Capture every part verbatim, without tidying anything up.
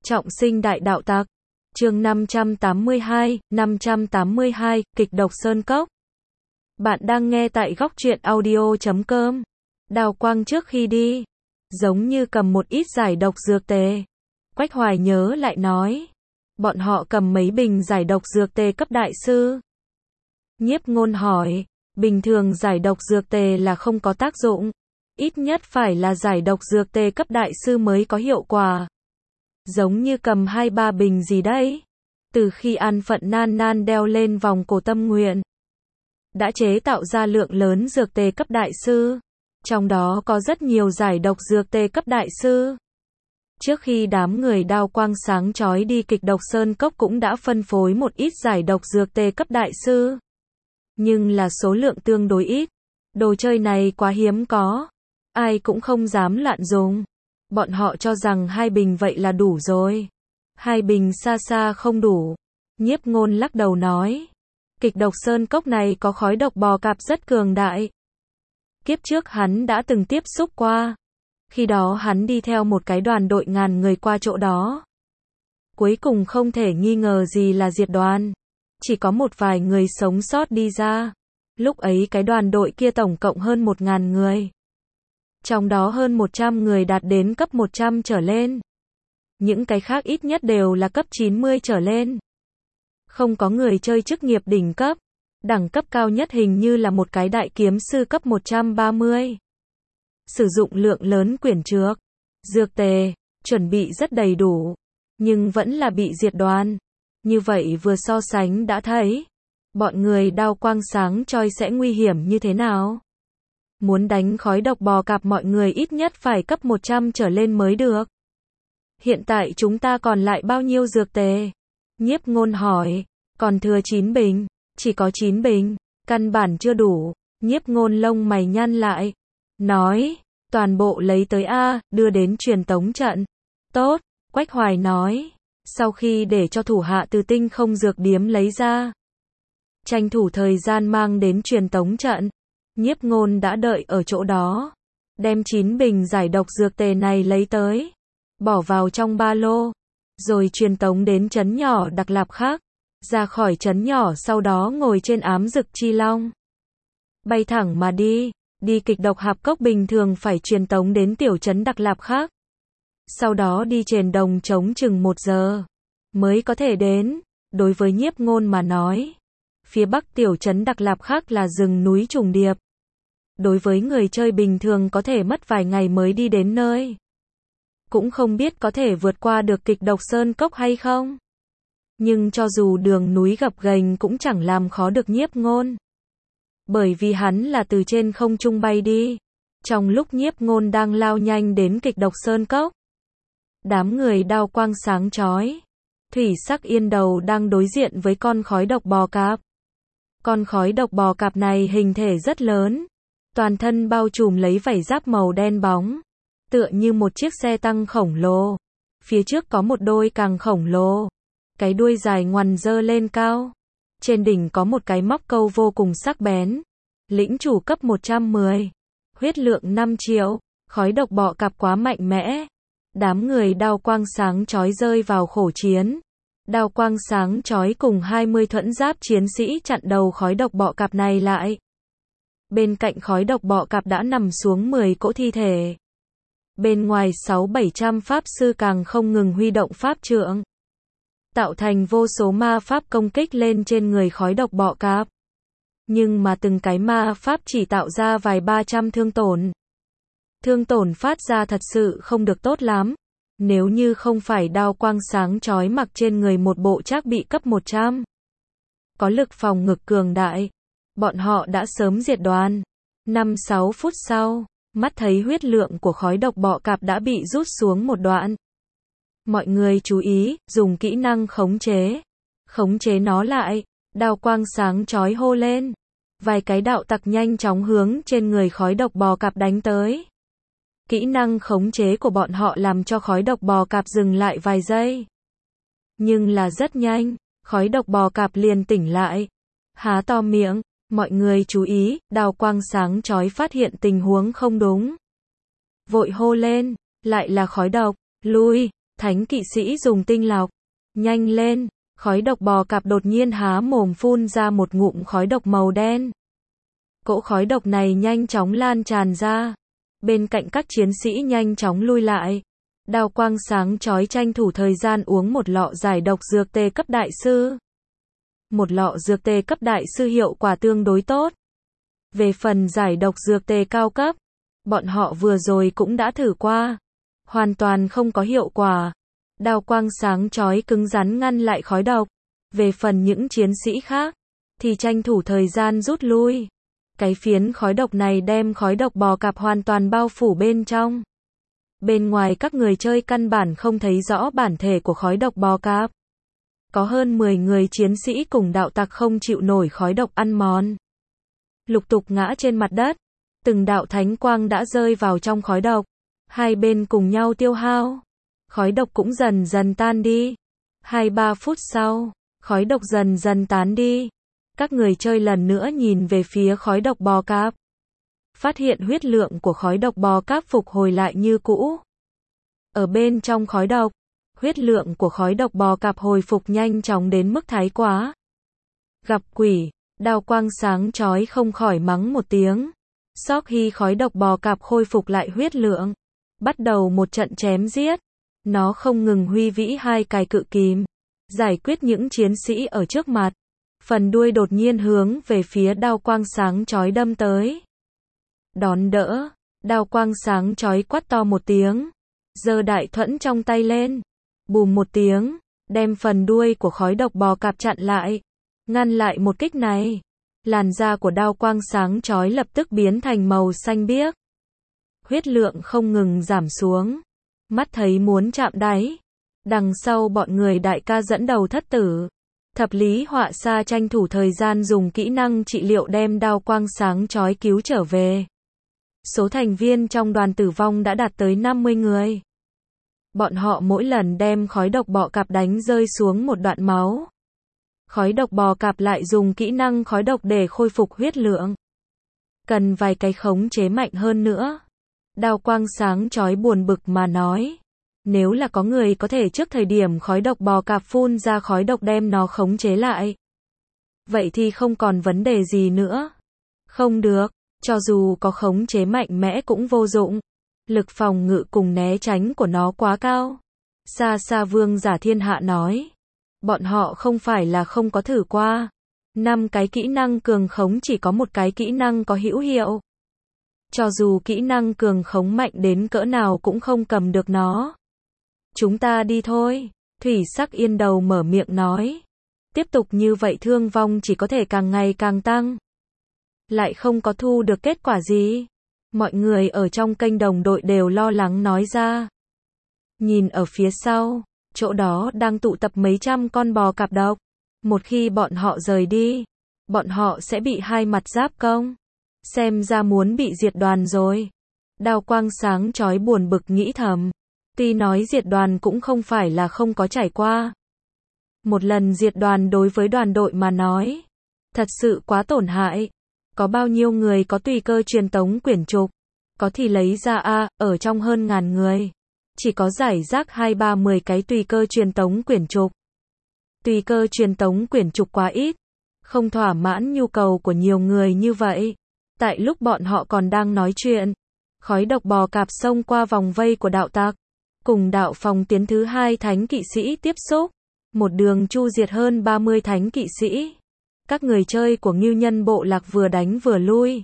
Trọng sinh đại đạo tặc. Chương năm trăm tám mươi hai, năm trăm tám mươi hai, kịch độc sơn cốc. Bạn đang nghe tại góc truyện audio chấm com. Đào Quang trước khi đi, giống như cầm một ít giải độc dược tề. Quách Hoài nhớ lại nói, bọn họ cầm mấy bình giải độc dược tề cấp đại sư. Nhiếp Ngôn hỏi, bình thường giải độc dược tề là không có tác dụng, ít nhất phải là giải độc dược tề cấp đại sư mới có hiệu quả. Giống như cầm hai ba bình gì đấy. Từ khi An Phận Nan Nan đeo lên vòng cổ tâm nguyện, đã chế tạo ra lượng lớn dược tề cấp đại sư. Trong đó có rất nhiều giải độc dược tề cấp đại sư. Trước khi đám người Đao Quang sáng chói đi kịch độc sơn cốc cũng đã phân phối một ít giải độc dược tề cấp đại sư. Nhưng là số lượng tương đối ít. Đồ chơi này quá hiếm có. Ai cũng không dám loạn dùng. Bọn họ cho rằng hai bình vậy là đủ rồi. Hai bình xa xa không đủ. Nhiếp Ngôn lắc đầu nói. Kịch độc sơn cốc này có khói độc bò cạp rất cường đại. Kiếp trước hắn đã từng tiếp xúc qua. Khi đó hắn đi theo một cái đoàn đội ngàn người qua chỗ đó. Cuối cùng không thể nghi ngờ gì là diệt đoàn. Chỉ có một vài người sống sót đi ra. Lúc ấy cái đoàn đội kia tổng cộng hơn một ngàn người. Trong đó hơn một trăm người đạt đến cấp một trăm trở lên. Những cái khác ít nhất đều là cấp chín mươi trở lên. Không có người chơi chức nghiệp đỉnh cấp. Đẳng cấp cao nhất hình như là một cái đại kiếm sư cấp một trăm ba mươi. Sử dụng lượng lớn quyển trược, dược tề, chuẩn bị rất đầy đủ. Nhưng vẫn là bị diệt đoàn. Như vậy vừa so sánh đã thấy. Bọn người Đao Quang sáng chói sẽ nguy hiểm như thế nào? Muốn đánh khói độc bò cạp mọi người ít nhất phải cấp một trăm trở lên mới được. Hiện tại chúng ta còn lại bao nhiêu dược tề? Nhiếp Ngôn hỏi, còn thừa chín bình, chỉ có chín bình, căn bản chưa đủ. Nhiếp Ngôn lông mày nhăn lại, nói, toàn bộ lấy tới A, đưa đến truyền tống trận. Tốt, Quách Hoài nói, sau khi để cho thủ hạ từ tinh không dược điếm lấy ra. Tranh thủ thời gian mang đến truyền tống trận. Nhiếp Ngôn đã đợi ở chỗ đó. Đem chín bình giải độc dược tề này lấy tới. Bỏ vào trong ba lô. Rồi truyền tống đến trấn nhỏ Đặc Lạp khác. Ra khỏi trấn nhỏ sau đó ngồi trên ám dực chi long. Bay thẳng mà đi. Đi kịch độc hạp cốc bình thường phải truyền tống đến tiểu trấn Đặc Lạp khác. Sau đó đi trên đồng trống chừng một giờ. Mới có thể đến. Đối với Nhiếp Ngôn mà nói. Phía bắc tiểu trấn Đặc Lạp khác là rừng núi trùng điệp. Đối với người chơi bình thường có thể mất vài ngày mới đi đến nơi. Cũng không biết có thể vượt qua được kịch độc sơn cốc hay không. Nhưng cho dù đường núi gập ghềnh cũng chẳng làm khó được Nhiếp Ngôn. Bởi vì hắn là từ trên không trung bay đi. Trong lúc Nhiếp Ngôn đang lao nhanh đến kịch độc sơn cốc. Đám người Đao Quang sáng chói. Thủy Sắc Yên Đầu đang đối diện với con khói độc bò cạp. Con khói độc bò cạp này hình thể rất lớn. Toàn thân bao trùm lấy vảy giáp màu đen bóng. Tựa như một chiếc xe tăng khổng lồ. Phía trước có một đôi càng khổng lồ. Cái đuôi dài ngoằn dơ lên cao. Trên đỉnh có một cái móc câu vô cùng sắc bén. Lĩnh chủ cấp một trăm mười. Huyết lượng năm triệu. Khói độc bò cạp quá mạnh mẽ. Đám người Đao Quang sáng chói rơi vào khổ chiến. Đao Quang sáng chói cùng hai mươi thuẫn giáp chiến sĩ chặn đầu khói độc bọ cạp này lại. Bên cạnh khói độc bọ cạp đã nằm xuống mười cỗ thi thể. Bên ngoài sáu bảy trăm pháp sư càng không ngừng huy động pháp trượng. Tạo thành vô số ma pháp công kích lên trên người khói độc bọ cạp. Nhưng mà từng cái ma pháp chỉ tạo ra vài ba trăm thương tổn. Thương tổn phát ra thật sự không được tốt lắm. Nếu như không phải Đao Quang sáng chói mặc trên người một bộ trác bị cấp một trăm. Có lực phòng ngực cường đại. Bọn họ đã sớm diệt đoàn. năm sáu phút sau, mắt thấy huyết lượng của khói độc bọ cạp đã bị rút xuống một đoạn. Mọi người chú ý, dùng kỹ năng khống chế. Khống chế nó lại. Đao Quang sáng chói hô lên. Vài cái đạo tặc nhanh chóng hướng trên người khói độc bò cạp đánh tới. Kỹ năng khống chế của bọn họ làm cho khói độc bò cạp dừng lại vài giây. Nhưng là rất nhanh, khói độc bò cạp liền tỉnh lại. Há to miệng, mọi người chú ý, Đao Quang sáng chói phát hiện tình huống không đúng. Vội hô lên, lại là khói độc, lui, Thánh kỵ sĩ dùng tinh lọc. Nhanh lên, khói độc bò cạp đột nhiên há mồm phun ra một ngụm khói độc màu đen. Cỗ khói độc này nhanh chóng lan tràn ra. Bên cạnh các chiến sĩ nhanh chóng lui lại. Đao quang sáng chói tranh thủ thời gian uống một lọ giải độc dược tê cấp đại sư. Một lọ dược tê cấp đại sư hiệu quả tương đối tốt. Về phần giải độc dược tê cao cấp, bọn họ vừa rồi cũng đã thử qua. Hoàn toàn không có hiệu quả. Đao quang sáng chói cứng rắn ngăn lại khói độc. Về phần những chiến sĩ khác, thì tranh thủ thời gian rút lui. Cái phiến khói độc này đem khói độc bò cạp hoàn toàn bao phủ bên trong. Bên ngoài các người chơi căn bản không thấy rõ bản thể của khói độc bò cạp. Có hơn mười người chiến sĩ cùng đạo tặc không chịu nổi khói độc ăn mòn. Lục tục ngã trên mặt đất. Từng đạo thánh quang đã rơi vào trong khói độc. Hai bên cùng nhau tiêu hao. Khói độc cũng dần dần tan đi. Hai ba phút sau, khói độc dần dần tán đi. Các người chơi lần nữa nhìn về phía khói độc bò cạp. Phát hiện huyết lượng của khói độc bò cạp phục hồi lại như cũ. Ở bên trong khói độc, huyết lượng của khói độc bò cạp hồi phục nhanh chóng đến mức thái quá. Gặp quỷ, đao quang sáng chói không khỏi mắng một tiếng. Sau khi khói độc bò cạp khôi phục lại huyết lượng, bắt đầu một trận chém giết. Nó không ngừng huy vĩ hai cái cự kìm, giải quyết những chiến sĩ ở trước mặt. Phần đuôi đột nhiên hướng về phía đao quang sáng chói đâm tới. Đón đỡ, đao quang sáng chói quát to một tiếng, giơ đại thuẫn trong tay lên, bùm một tiếng, đem phần đuôi của khói độc bò cạp chặn lại, ngăn lại một kích này. Làn da của đao quang sáng chói lập tức biến thành màu xanh biếc. Huyết lượng không ngừng giảm xuống, mắt thấy muốn chạm đáy. Đằng sau bọn người đại ca dẫn đầu thất tử. Thập lý họa sa tranh thủ thời gian dùng kỹ năng trị liệu đem đao quang sáng chói cứu trở về. Số thành viên trong đoàn tử vong đã đạt tới năm mươi người. Bọn họ mỗi lần đem khói độc bò cạp đánh rơi xuống một đoạn máu. Khói độc bò cạp lại dùng kỹ năng khói độc để khôi phục huyết lượng. Cần vài cái khống chế mạnh hơn nữa. Đao quang sáng chói buồn bực mà nói. Nếu là có người có thể trước thời điểm khói độc bò cạp phun ra khói độc đem nó khống chế lại. Vậy thì không còn vấn đề gì nữa. Không được, cho dù có khống chế mạnh mẽ cũng vô dụng. Lực phòng ngự cùng né tránh của nó quá cao. Sa Sa Vương giả thiên hạ nói. Bọn họ không phải là không có thử qua. Năm cái kỹ năng cường khống chỉ có một cái kỹ năng có hữu hiệu. Cho dù kỹ năng cường khống mạnh đến cỡ nào cũng không cầm được nó. Chúng ta đi thôi. Thủy Sắc Yên Đầu mở miệng nói. Tiếp tục như vậy thương vong chỉ có thể càng ngày càng tăng. Lại không có thu được kết quả gì. Mọi người ở trong kênh đồng đội đều lo lắng nói ra. Nhìn ở phía sau, chỗ đó đang tụ tập mấy trăm con bò cạp độc. Một khi bọn họ rời đi, bọn họ sẽ bị hai mặt giáp công. Xem ra muốn bị diệt đoàn rồi. Đao quang sáng chói buồn bực nghĩ thầm. Tuy nói diệt đoàn cũng không phải là không có trải qua. Một lần diệt đoàn đối với đoàn đội mà nói, thật sự quá tổn hại. Có bao nhiêu người có tùy cơ truyền tống quyển trục, có thì lấy ra a, ở trong hơn ngàn người. Chỉ có giải rác hai ba mười cái tùy cơ truyền tống quyển trục. Tùy cơ truyền tống quyển trục quá ít, không thỏa mãn nhu cầu của nhiều người như vậy. Tại lúc bọn họ còn đang nói chuyện, khói độc bò cạp xông qua vòng vây của đạo tặc, cùng đạo phòng tiến thứ hai thánh kỵ sĩ tiếp xúc, một đường chu diệt hơn ba mươi thánh kỵ sĩ. Các người chơi của Ngưu Nhân bộ lạc vừa đánh vừa lui.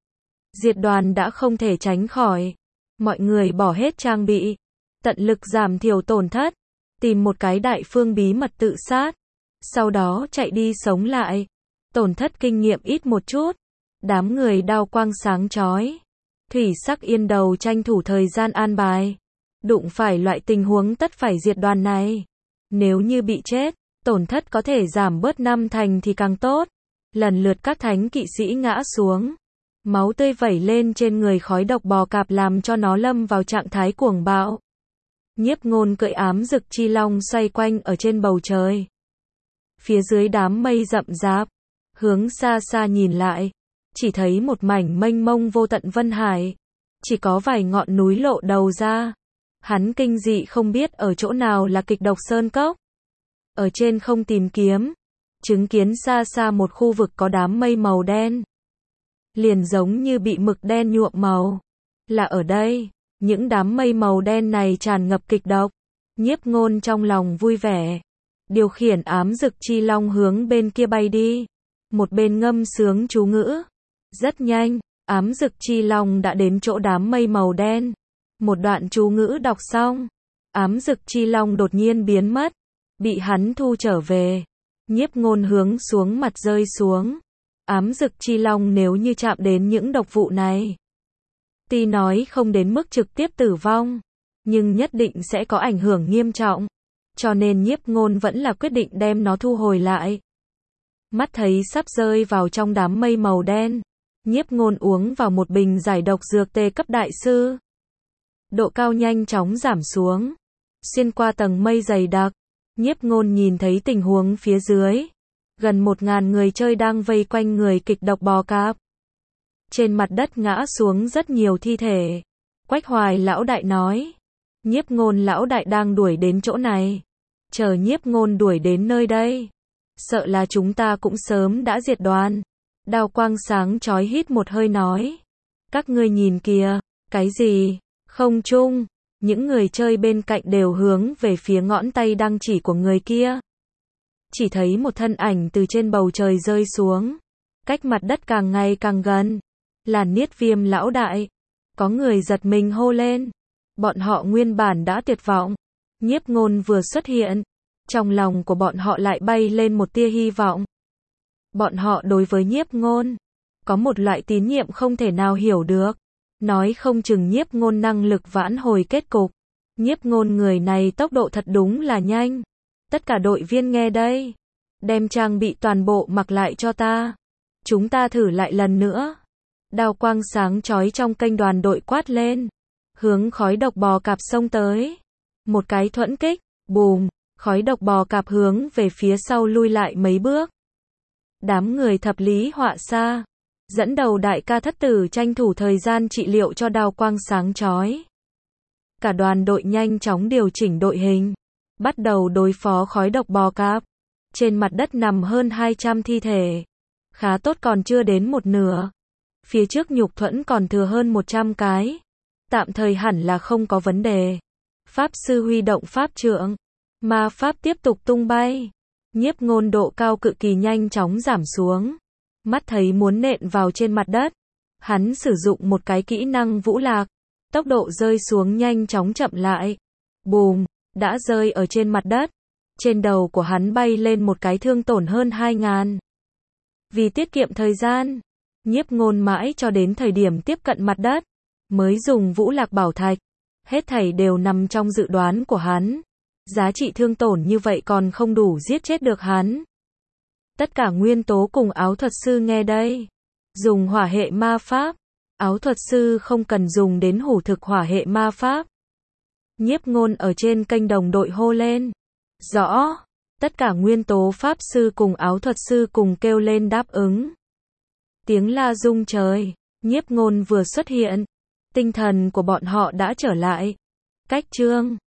Diệt đoàn đã không thể tránh khỏi. Mọi người bỏ hết trang bị, tận lực giảm thiểu tổn thất, tìm một cái đại phương bí mật tự sát, sau đó chạy đi sống lại. Tổn thất kinh nghiệm ít một chút. Đám người đao quang sáng chói. Thủy Sắc Yên Đầu tranh thủ thời gian an bài. Đụng phải loại tình huống tất phải diệt đoàn này. Nếu như bị chết, tổn thất có thể giảm bớt năm thành thì càng tốt. Lần lượt các thánh kỵ sĩ ngã xuống. Máu tươi vẩy lên trên người khói độc bò cạp làm cho nó lâm vào trạng thái cuồng bạo. Nhiếp Ngôn cưỡi ám dực chi long xoay quanh ở trên bầu trời. Phía dưới đám mây rậm rạp, hướng xa xa nhìn lại, chỉ thấy một mảnh mênh mông vô tận vân hải. Chỉ có vài ngọn núi lộ đầu ra. Hắn kinh dị không biết ở chỗ nào là kịch độc sơn cốc. Ở trên không tìm kiếm, chứng kiến xa xa một khu vực có đám mây màu đen. Liền giống như bị mực đen nhuộm màu. Là ở đây, những đám mây màu đen này tràn ngập kịch độc. Nhiếp Ngôn trong lòng vui vẻ. Điều khiển ám dực chi long hướng bên kia bay đi. Một bên ngâm sướng chú ngữ. Rất nhanh, ám dực chi long đã đến chỗ đám mây màu đen. Một đoạn chú ngữ đọc xong, ám dực chi long đột nhiên biến mất, bị hắn thu trở về. Nhiếp Ngôn hướng xuống mặt rơi xuống. Ám dực chi long nếu như chạm đến những độc vụ này, tuy nói không đến mức trực tiếp tử vong, nhưng nhất định sẽ có ảnh hưởng nghiêm trọng. Cho nên Nhiếp Ngôn vẫn là quyết định đem nó thu hồi lại. Mắt thấy sắp rơi vào trong đám mây màu đen, Nhiếp Ngôn uống vào một bình giải độc dược tê cấp đại sư. Độ cao nhanh chóng giảm xuống, xuyên qua tầng mây dày đặc, Nhiếp Ngôn nhìn thấy tình huống phía dưới. Gần một ngàn người chơi đang vây quanh người kịch độc bò cạp. Trên mặt đất ngã xuống rất nhiều thi thể. Quách Hoài lão đại nói. Nhiếp Ngôn lão đại đang đuổi đến chỗ này. Chờ Nhiếp Ngôn đuổi đến nơi đây, sợ là chúng ta cũng sớm đã diệt đoàn. Đao quang sáng chói hít một hơi nói. Các ngươi nhìn kìa, cái gì? Không trung, những người chơi bên cạnh đều hướng về phía ngón tay đang chỉ của người kia. Chỉ thấy một thân ảnh từ trên bầu trời rơi xuống, cách mặt đất càng ngày càng gần, là Niết Viêm lão đại. Có người giật mình hô lên, bọn họ nguyên bản đã tuyệt vọng, Nhiếp Ngôn vừa xuất hiện, trong lòng của bọn họ lại bay lên một tia hy vọng. Bọn họ đối với Nhiếp Ngôn có một loại tín nhiệm không thể nào hiểu được, nói không chừng Nhiếp Ngôn năng lực vãn hồi kết cục. Nhiếp Ngôn người này tốc độ thật đúng là nhanh. Tất cả đội viên nghe đây, đem trang bị toàn bộ mặc lại cho ta. Chúng ta thử lại lần nữa. Đao quang sáng chói trong kênh đoàn đội quát lên, hướng khói độc bò cạp xông tới. Một cái thuẫn kích, bùm, khói độc bò cạp hướng về phía sau lui lại mấy bước. Đám người thập lý họa sa, dẫn đầu đại ca thất tử tranh thủ thời gian trị liệu cho đao quang sáng chói. Cả đoàn đội nhanh chóng điều chỉnh đội hình, bắt đầu đối phó khói độc bò cạp. Trên mặt đất nằm hơn hai trăm thi thể. Khá tốt còn chưa đến một nửa. Phía trước nhục thuẫn còn thừa hơn một trăm cái. Tạm thời hẳn là không có vấn đề. Pháp sư huy động pháp trượng. Ma pháp tiếp tục tung bay. Nhiếp Ngôn độ cao cực kỳ nhanh chóng giảm xuống. Mắt thấy muốn nện vào trên mặt đất. Hắn sử dụng một cái kỹ năng vũ lạc. Tốc độ rơi xuống nhanh chóng chậm lại. Bùm, đã rơi ở trên mặt đất. Trên đầu của hắn bay lên một cái thương tổn hơn hai ngàn. Vì tiết kiệm thời gian, Nhiếp Ngôn mãi cho đến thời điểm tiếp cận mặt đất, mới dùng vũ lạc bảo thạch. Hết thảy đều nằm trong dự đoán của hắn. Giá trị thương tổn như vậy còn không đủ giết chết được hắn. Tất cả nguyên tố cùng áo thuật sư nghe đây. Dùng hỏa hệ ma pháp. Áo thuật sư không cần dùng đến hủ thực hỏa hệ ma pháp. Nhiếp Ngôn ở trên kênh đồng đội hô lên. Rõ. Tất cả nguyên tố pháp sư cùng áo thuật sư cùng kêu lên đáp ứng. Tiếng la rung trời. Nhiếp Ngôn vừa xuất hiện, tinh thần của bọn họ đã trở lại. Cách chương